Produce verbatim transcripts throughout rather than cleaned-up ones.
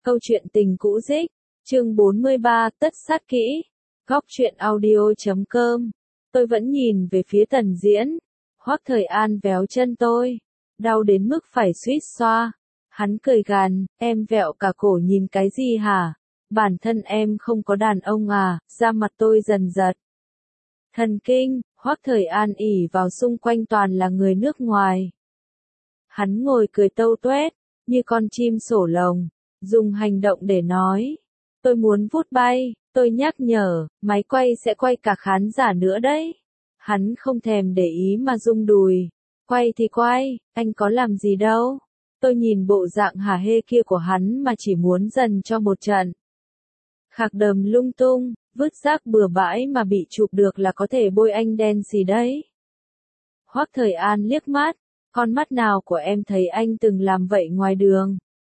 Câu chuyện tình cũ dích, chương bốn mươi ba, tất sát kỹ, góc truyện audio.com. Tôi vẫn nhìn về phía Tần Diễn. Hoắc Thời An véo chân tôi, đau đến mức phải suýt xoa. Hắn cười gằn, em vẹo cả cổ nhìn cái gì hả? Bản thân em không có đàn ông à? Da mặt tôi dần giật. Thần kinh, Hoắc Thời An ỉ vào xung quanh toàn là người nước ngoài. Hắn ngồi cười tâu tuét, như con chim sổ lồng, dùng hành động để nói. Tôi muốn vút bay, tôi nhắc nhở, máy quay sẽ quay cả khán giả nữa đấy. Hắn không thèm để ý mà rung đùi. Quay thì quay, anh có làm gì đâu. Tôi nhìn bộ dạng hả hê kia của hắn mà chỉ muốn dần cho một trận. Khạc đờm lung tung, vứt rác bừa bãi mà bị chụp được là có thể bôi anh đen gì đấy. Hoắc Thời An liếc mắt, con mắt nào của em thấy anh từng làm vậy ngoài đường?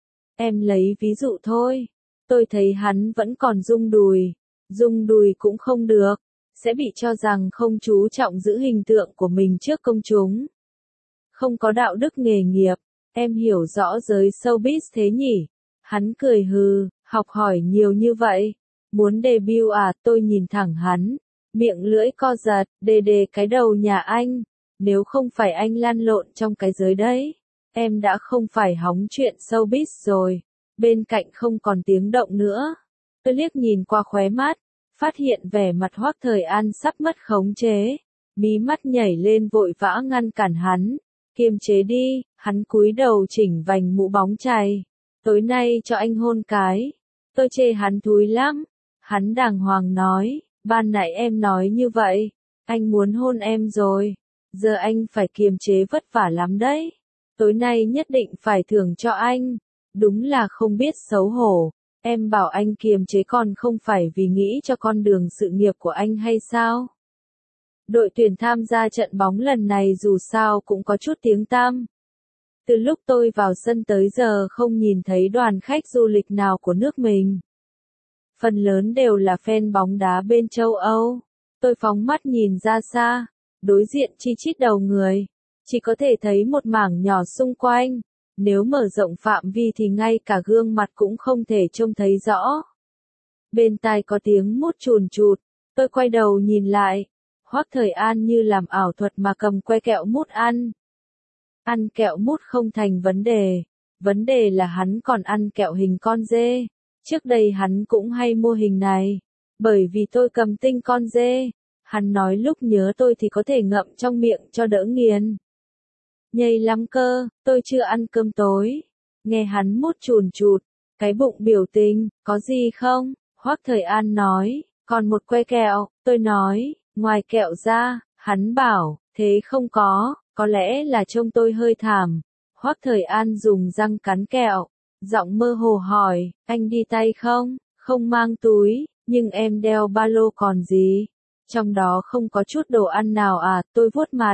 Em lấy ví dụ thôi. Tôi thấy hắn vẫn còn rung đùi. Rung đùi cũng không được, sẽ bị cho rằng không chú trọng giữ hình tượng của mình trước công chúng. Không có đạo đức nghề nghiệp, em hiểu rõ giới showbiz thế nhỉ? Hắn cười hừ, học hỏi nhiều như vậy. Muốn debut à? Tôi nhìn thẳng hắn, miệng lưỡi co giật, đề đề cái đầu nhà anh. Nếu không phải anh lăn lộn trong cái giới đấy, em đã không phải hóng chuyện showbiz rồi. Bên cạnh không còn tiếng động nữa. Tôi liếc nhìn qua khóe mắt, phát hiện vẻ mặt Hoắc Thời An sắp mất khống chế. Mí mắt nhảy lên vội vã ngăn cản hắn. Kiềm chế đi, hắn cúi đầu chỉnh vành mũ bóng chày. Tối nay cho anh hôn cái. Tôi chê hắn thúi lắm. Hắn đàng hoàng nói, ban nãy em nói như vậy, anh muốn hôn em rồi. Giờ anh phải kiềm chế vất vả lắm đấy. Tối nay nhất định phải thưởng cho anh. Đúng là không biết xấu hổ. Em bảo anh kiềm chế còn không phải vì nghĩ cho con đường sự nghiệp của anh hay sao? Đội tuyển tham gia trận bóng lần này dù sao cũng có chút tiếng tăm. Từ lúc tôi vào sân tới giờ không nhìn thấy đoàn khách du lịch nào của nước mình. Phần lớn đều là fan bóng đá bên châu Âu. Tôi phóng mắt nhìn ra xa, đối diện chi chít đầu người. Chỉ có thể thấy một mảng nhỏ xung quanh. Nếu mở rộng phạm vi thì ngay cả gương mặt cũng không thể trông thấy rõ. Bên tai có tiếng mút chùn chụt, tôi quay đầu nhìn lại. Hoắc Thời An như làm ảo thuật mà cầm que kẹo mút ăn. Ăn kẹo mút không thành vấn đề. Vấn đề là hắn còn ăn kẹo hình con dê. Trước đây hắn cũng hay mua hình này. Bởi vì tôi cầm tinh con dê. Hắn nói lúc nhớ tôi thì có thể ngậm trong miệng cho đỡ nghiền. Nhây lắm cơ, tôi chưa ăn cơm tối. Nghe hắn mút chùn chụt, cái bụng biểu tình, có gì không? Hoắc Thời An nói, còn một que kẹo. Tôi nói, ngoài kẹo ra, hắn bảo, thế không có, có lẽ là trông tôi hơi thảm. Hoắc Thời An dùng răng cắn kẹo, giọng mơ hồ hỏi, anh đi tay không? Không mang túi, nhưng em đeo ba lô còn gì? Trong đó không có chút đồ ăn nào à? Tôi vuốt mặt.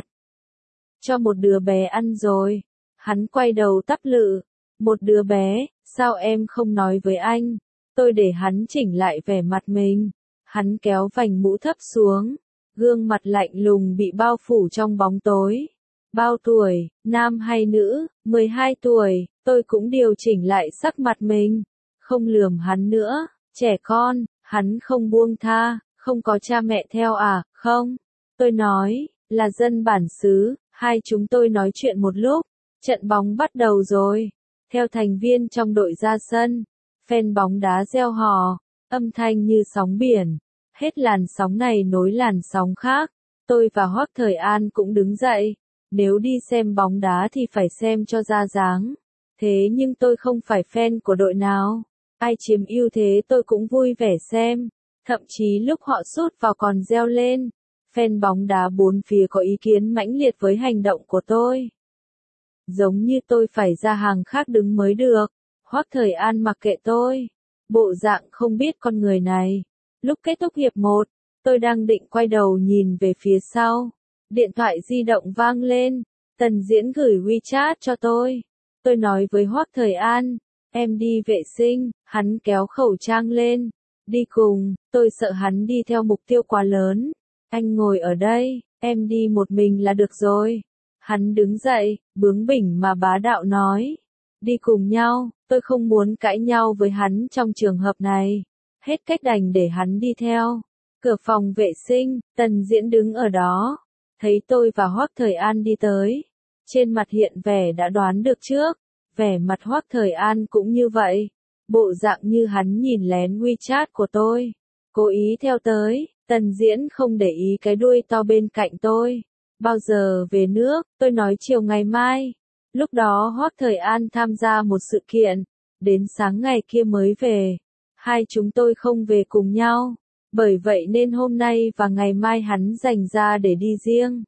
Cho một đứa bé ăn rồi. Hắn quay đầu tắp lự. Một đứa bé, sao em không nói với anh? Tôi để hắn chỉnh lại vẻ mặt mình. Hắn kéo vành mũ thấp xuống. Gương mặt lạnh lùng bị bao phủ trong bóng tối. Bao tuổi, nam hay nữ? mười hai tuổi, tôi cũng điều chỉnh lại sắc mặt mình. Không lườm hắn nữa. Trẻ con, hắn không buông tha. Không có cha mẹ theo à? Không. Tôi nói, là dân bản xứ. Hai chúng tôi nói chuyện một lúc, trận bóng bắt đầu rồi. Theo thành viên trong đội ra sân, fan bóng đá reo hò, âm thanh như sóng biển. Hết làn sóng này nối làn sóng khác. Tôi và Hoắc Thời An cũng đứng dậy. Nếu đi xem bóng đá thì phải xem cho ra dáng. Thế nhưng tôi không phải fan của đội nào. Ai chiếm ưu thế tôi cũng vui vẻ xem. Thậm chí lúc họ sút vào còn reo lên. Fan bóng đá bốn phía có ý kiến mãnh liệt với hành động của tôi. Giống như tôi phải ra hàng khác đứng mới được. Hoắc Thời An mặc kệ tôi. Bộ dạng không biết con người này. Lúc kết thúc hiệp một, tôi đang định quay đầu nhìn về phía sau. Điện thoại di động vang lên. Tần Diễn gửi WeChat cho tôi. Tôi nói với Hoắc Thời An, em đi vệ sinh. Hắn kéo khẩu trang lên. Đi cùng, tôi sợ hắn đi theo mục tiêu quá lớn. Anh ngồi ở đây, em đi một mình là được rồi. Hắn đứng dậy, bướng bỉnh mà bá đạo nói. đi cùng nhau, tôi không muốn cãi nhau với hắn trong trường hợp này. Hết cách đành để hắn đi theo. Cửa phòng vệ sinh, Tần Diễn đứng ở đó. Thấy tôi và Hoắc Thời An đi tới. Trên mặt hiện vẻ đã đoán được trước. Vẻ mặt Hoắc Thời An cũng như vậy. Bộ dạng như hắn nhìn lén WeChat của tôi. Cố ý theo tới. Tần Diễn không để ý cái đuôi to bên cạnh tôi. Bao giờ về nước, tôi nói chiều ngày mai. Lúc đó Hoắc Thời An tham gia một sự kiện. Đến sáng ngày kia mới về. Hai chúng tôi không về cùng nhau. Bởi vậy nên hôm nay và ngày mai hắn dành ra để đi riêng.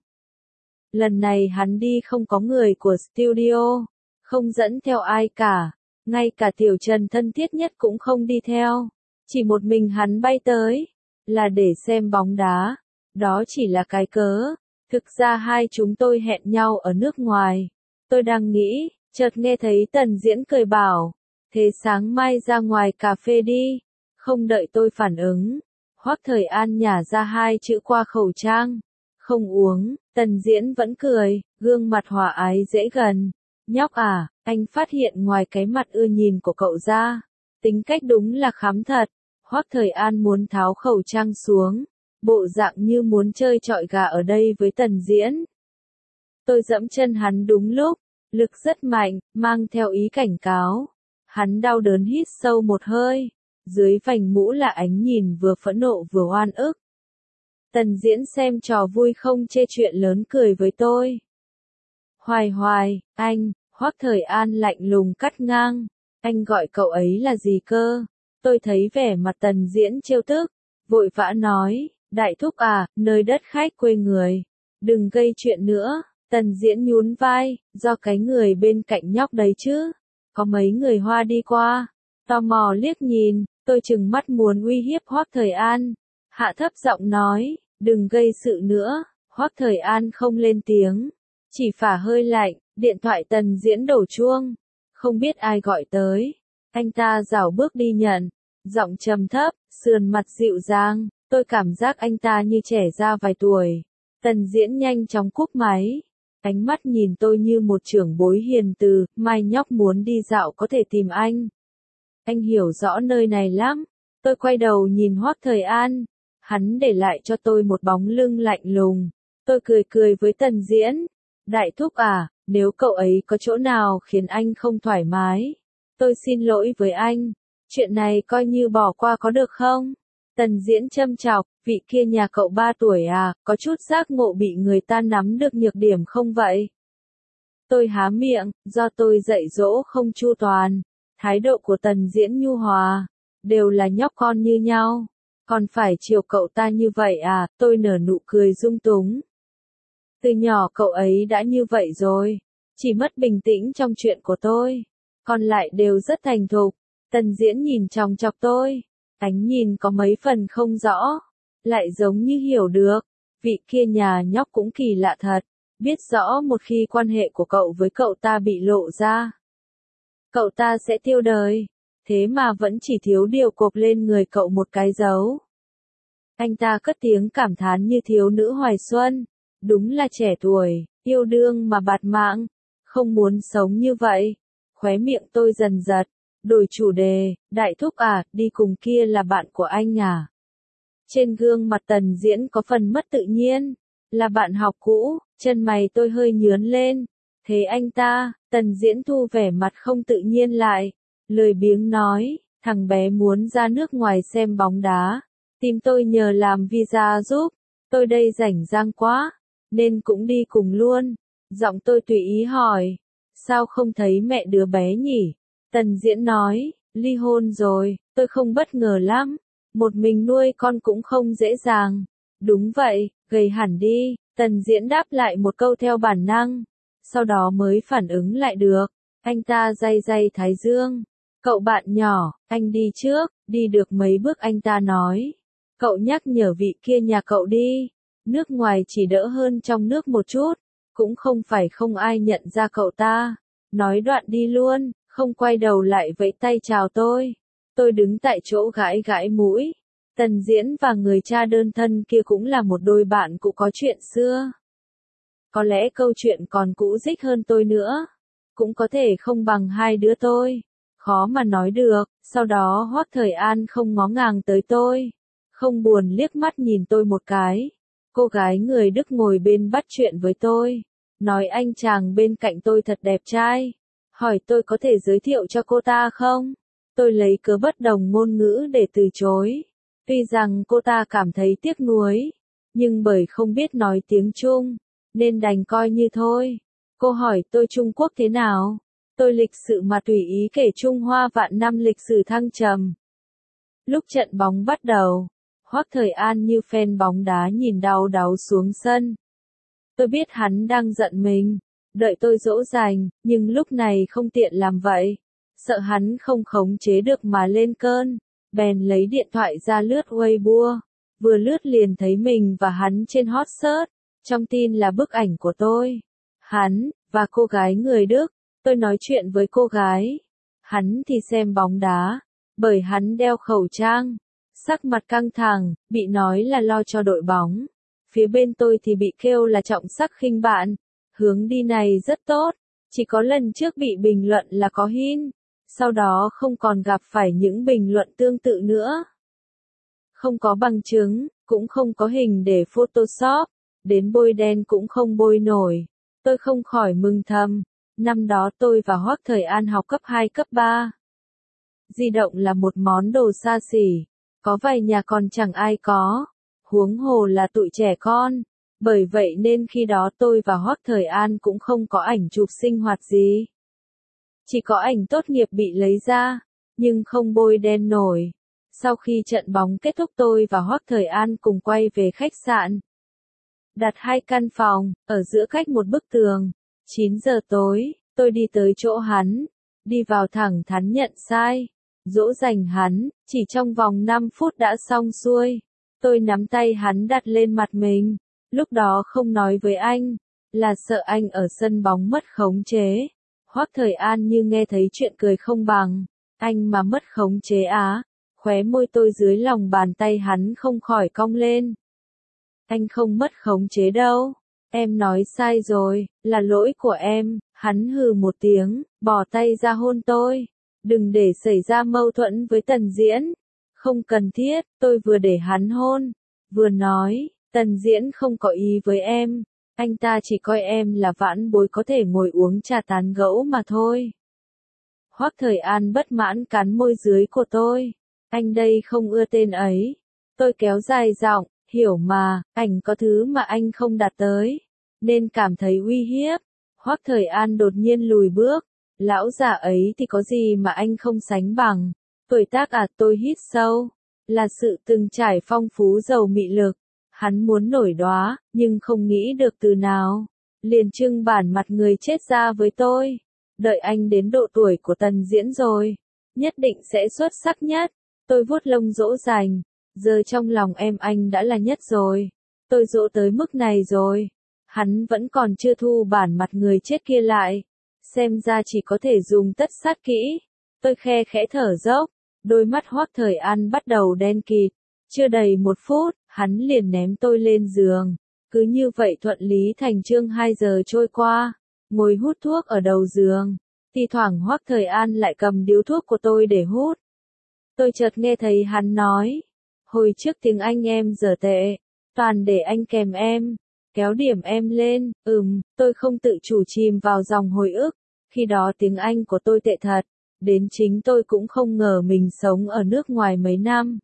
Lần này hắn đi không có người của studio. Không dẫn theo ai cả. Ngay cả Tiểu Trần thân thiết nhất cũng không đi theo. Chỉ một mình hắn bay tới. Là để xem bóng đá. Đó chỉ là cái cớ. Thực ra hai chúng tôi hẹn nhau ở nước ngoài. Tôi đang nghĩ, chợt nghe thấy Tần Diễn cười bảo. Thế sáng mai ra ngoài cà phê đi. Không đợi tôi phản ứng. Hoắc Thời An nhả ra hai chữ qua khẩu trang. Không uống, Tần Diễn vẫn cười, gương mặt hòa ái dễ gần. Nhóc à, anh phát hiện ngoài cái mặt ưa nhìn của cậu ra. Tính cách đúng là khắm thật. Hoắc Thời An muốn tháo khẩu trang xuống. Bộ dạng như muốn chơi trọi gà ở đây với Tần Diễn. Tôi dẫm chân hắn đúng lúc. Lực rất mạnh, mang theo ý cảnh cáo. Hắn đau đớn hít sâu một hơi. Dưới vành mũ là ánh nhìn vừa phẫn nộ vừa oan ức. Tần Diễn xem trò vui không chê chuyện lớn cười với tôi. Hoài hoài, anh, Hoắc Thời An lạnh lùng cắt ngang. Anh gọi cậu ấy là gì cơ? Tôi thấy vẻ mặt Tần Diễn trêu tức. Vội vã nói, đại thúc à, nơi đất khách quê người. Đừng gây chuyện nữa. Tần Diễn nhún vai, do cái người bên cạnh nhóc đấy chứ. Có mấy người Hoa đi qua. Tò mò liếc nhìn, tôi trừng mắt muốn uy hiếp Hoắc Thời An. Hạ thấp giọng nói, đừng gây sự nữa. Hoắc Thời An không lên tiếng. Chỉ phả hơi lạnh, điện thoại Tần Diễn đổ chuông. Không biết ai gọi tới. Anh ta rảo bước đi nhận. Giọng trầm thấp, sườn mặt dịu dàng. Tôi cảm giác anh ta như trẻ ra vài tuổi. Tần Diễn nhanh chóng cúp máy. Ánh mắt nhìn tôi như một trưởng bối hiền từ, mai nhóc muốn đi dạo có thể tìm anh. Anh hiểu rõ nơi này lắm. Tôi quay đầu nhìn Hoắc Thời An. Hắn để lại cho tôi một bóng lưng lạnh lùng. Tôi cười cười với Tần Diễn. Đại thúc à, nếu cậu ấy có chỗ nào khiến anh không thoải mái. Tôi xin lỗi với anh. Chuyện này coi như bỏ qua có được không? Tần Diễn châm chọc, vị kia nhà cậu ba tuổi à, có chút giác ngộ bị người ta nắm được nhược điểm không vậy? Tôi há miệng, do tôi dạy dỗ không chu toàn. Thái độ của Tần Diễn nhu hòa. Đều là nhóc con như nhau. Còn phải chiều cậu ta như vậy à, tôi nở nụ cười dung túng. Từ nhỏ cậu ấy đã như vậy rồi. Chỉ mất bình tĩnh trong chuyện của tôi. Còn lại đều rất thành thục. Tần Diễn nhìn chòng chọc tôi. Ánh nhìn có mấy phần không rõ. Lại giống như hiểu được. Vị kia nhà nhóc cũng kỳ lạ thật. Biết rõ một khi quan hệ của cậu với cậu ta bị lộ ra. Cậu ta sẽ tiêu đời. Thế mà vẫn chỉ thiếu điều cộp lên người cậu một cái dấu. Anh ta cất tiếng cảm thán như thiếu nữ hoài xuân. Đúng là trẻ tuổi, yêu đương mà bạt mạng. Không muốn sống như vậy. Khóe miệng tôi dần giật. Đổi chủ đề, đại thúc à, đi cùng kia là bạn của anh à? Trên gương mặt Tần Diễn có phần mất tự nhiên. Là bạn học cũ, chân mày tôi hơi nhướn lên. Thế anh ta, Tần Diễn thu vẻ mặt không tự nhiên lại. Lười biếng nói, thằng bé muốn ra nước ngoài xem bóng đá. Tìm tôi nhờ làm visa giúp. Tôi đây rảnh rang quá, nên cũng đi cùng luôn. Giọng tôi tùy ý hỏi. Sao không thấy mẹ đứa bé nhỉ? Tần Diễn nói, ly hôn rồi, tôi không bất ngờ lắm. Một mình nuôi con cũng không dễ dàng. Đúng vậy, gầy hẳn đi. Tần Diễn đáp lại một câu theo bản năng. Sau đó mới phản ứng lại được. Anh ta day day thái dương. Cậu bạn nhỏ, anh đi trước, đi được mấy bước anh ta nói. Cậu nhắc nhở vị kia nhà cậu đi. Nước ngoài chỉ đỡ hơn trong nước một chút. Cũng không phải không ai nhận ra cậu ta. Nói đoạn đi luôn, không quay đầu lại vẫy tay chào tôi. Tôi đứng tại chỗ gãi gãi mũi. Tần Diễn và người cha đơn thân kia cũng là một đôi bạn cũ có chuyện xưa. Có lẽ câu chuyện còn cũ rích hơn tôi nữa. cũng có thể không bằng hai đứa tôi. Khó mà nói được, sau đó Hoắc Thời An không ngó ngàng tới tôi, không buồn liếc mắt nhìn tôi một cái. Cô gái người Đức ngồi bên bắt chuyện với tôi, nói anh chàng bên cạnh tôi thật đẹp trai, hỏi tôi có thể giới thiệu cho cô ta không? Tôi lấy cớ bất đồng ngôn ngữ để từ chối. Tuy rằng cô ta cảm thấy tiếc nuối, nhưng bởi không biết nói tiếng Trung, nên đành coi như thôi. Cô hỏi tôi Trung Quốc thế nào? Tôi lịch sự mà tùy ý kể Trung Hoa vạn năm lịch sử thăng trầm. Lúc trận bóng bắt đầu, Hoắc Thời An như fan bóng đá nhìn đau đáu xuống sân. Tôi biết hắn đang giận mình, đợi tôi dỗ dành, nhưng lúc này không tiện làm vậy. Sợ hắn không khống chế được mà lên cơn, bèn lấy điện thoại ra lướt Weibo. Vừa lướt liền thấy mình và hắn trên hot search, trong tin là bức ảnh của tôi. Hắn, và cô gái người Đức, tôi nói chuyện với cô gái. Hắn thì xem bóng đá, bởi hắn đeo khẩu trang. Sắc mặt căng thẳng, bị nói là lo cho đội bóng. Phía bên tôi thì bị kêu là trọng sắc khinh bạn. Hướng đi này rất tốt, chỉ có lần trước bị bình luận là có hin. Sau đó không còn gặp phải những bình luận tương tự nữa. Không có bằng chứng, cũng không có hình để Photoshop, đến bôi đen cũng không bôi nổi. Tôi không khỏi mừng thầm, năm đó tôi và Hoắc Thời An học cấp hai cấp ba. Di động là một món đồ xa xỉ, có vài nhà còn chẳng ai có, huống hồ là tụi trẻ con. Bởi vậy nên khi đó tôi và Hoắc Thời An cũng không có ảnh chụp sinh hoạt gì. Chỉ có ảnh tốt nghiệp bị lấy ra, nhưng không bôi đen nổi. Sau khi trận bóng kết thúc tôi và Hoắc Thời An cùng quay về khách sạn. Đặt hai căn phòng, ở giữa cách một bức tường. chín giờ tối, tôi đi tới chỗ hắn. Đi vào thẳng thắn nhận sai. Dỗ dành hắn, chỉ trong vòng năm phút đã xong xuôi. Tôi nắm tay hắn đặt lên mặt mình. Lúc đó không nói với anh, là sợ anh ở sân bóng mất khống chế. Hoắc Thời An như nghe thấy chuyện cười không bằng. Anh mà mất khống chế á. Khóe môi tôi dưới lòng bàn tay hắn không khỏi cong lên. Anh không mất khống chế đâu. Em nói sai rồi, là lỗi của em. Hắn hừ một tiếng, bỏ tay ra hôn tôi. Đừng để xảy ra mâu thuẫn với Tần Diễn. Không cần thiết, tôi vừa để hắn hôn, vừa nói, Tần Diễn không có ý với em. Anh ta chỉ coi em là vãn bối có thể ngồi uống trà tán gẫu mà thôi. Hoắc Thời An bất mãn cắn môi dưới của tôi. Anh đây không ưa tên ấy. Tôi kéo dài giọng, hiểu mà, ảnh có thứ mà anh không đạt tới, nên cảm thấy uy hiếp. Hoắc Thời An đột nhiên lùi bước. Lão già ấy thì có gì mà anh không sánh bằng. Tuổi tác à, tôi hít sâu. Là sự từng trải phong phú giàu mị lực. Hắn muốn nổi đoá, nhưng không nghĩ được từ nào. Liền trưng bản mặt người chết ra với tôi. Đợi anh đến độ tuổi của Tần Diễn rồi, nhất định sẽ xuất sắc nhất. Tôi vuốt lông dỗ dành. Giờ trong lòng em anh đã là nhất rồi. Tôi dỗ tới mức này rồi. Hắn vẫn còn chưa thu bản mặt người chết kia lại. Xem ra chỉ có thể dùng tất sát kỹ. Tôi khe khẽ thở dốc. Đôi mắt Hoắc Thời An bắt đầu đen kịt. Chưa đầy một phút, hắn liền ném tôi lên giường. Cứ như vậy thuận lý thành chương hai giờ trôi qua. Ngồi hút thuốc ở đầu giường. Thì thoảng Hoắc Thời An lại cầm điếu thuốc của tôi để hút. Tôi chợt nghe thấy hắn nói. Hồi trước tiếng Anh em dở tệ. Toàn để anh kèm em. Kéo điểm em lên. Ừm, tôi không tự chủ chìm vào dòng hồi ức. Khi đó tiếng Anh của tôi tệ thật. Đến chính tôi cũng không ngờ mình sống ở nước ngoài mấy năm.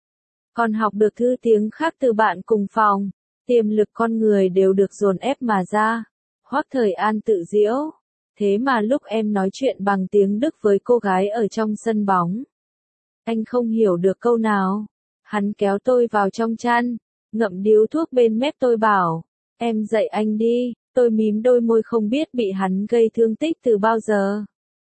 Còn học được thứ tiếng khác từ bạn cùng phòng. Tiềm lực con người đều được dồn ép mà ra. Hoắc Thời An tự giễu. Thế mà lúc em nói chuyện bằng tiếng Đức với cô gái ở trong sân bóng, anh không hiểu được câu nào. Hắn kéo tôi vào trong chăn, ngậm điếu thuốc bên mép tôi bảo, em dạy anh đi. Tôi mím đôi môi không biết bị hắn gây thương tích từ bao giờ.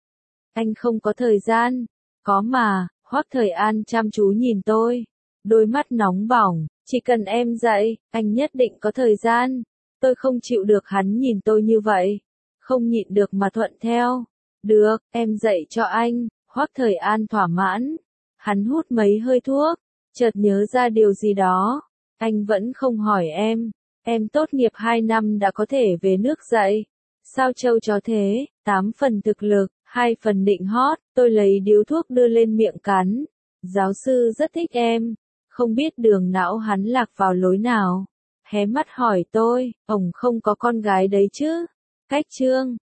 Anh không có thời gian. Có mà. Hoắc Thời An chăm chú nhìn tôi. Đôi mắt nóng bỏng. Chỉ cần em dạy, anh nhất định có thời gian. Tôi không chịu được hắn nhìn tôi như vậy. Không nhịn được mà thuận theo. Được, em dạy cho anh. Hoắc Thời An thỏa mãn. Hắn hút mấy hơi thuốc. Chợt nhớ ra điều gì đó. Anh vẫn không hỏi em. Em tốt nghiệp hai năm đã có thể về nước dạy. Sao trâu chó thế, tám phần thực lực, hai phần định hót, tôi lấy điếu thuốc đưa lên miệng cắn. Giáo sư rất thích em, không biết đường não hắn lạc vào lối nào. Hé mắt hỏi tôi, ổng không có con gái đấy chứ? Cách chương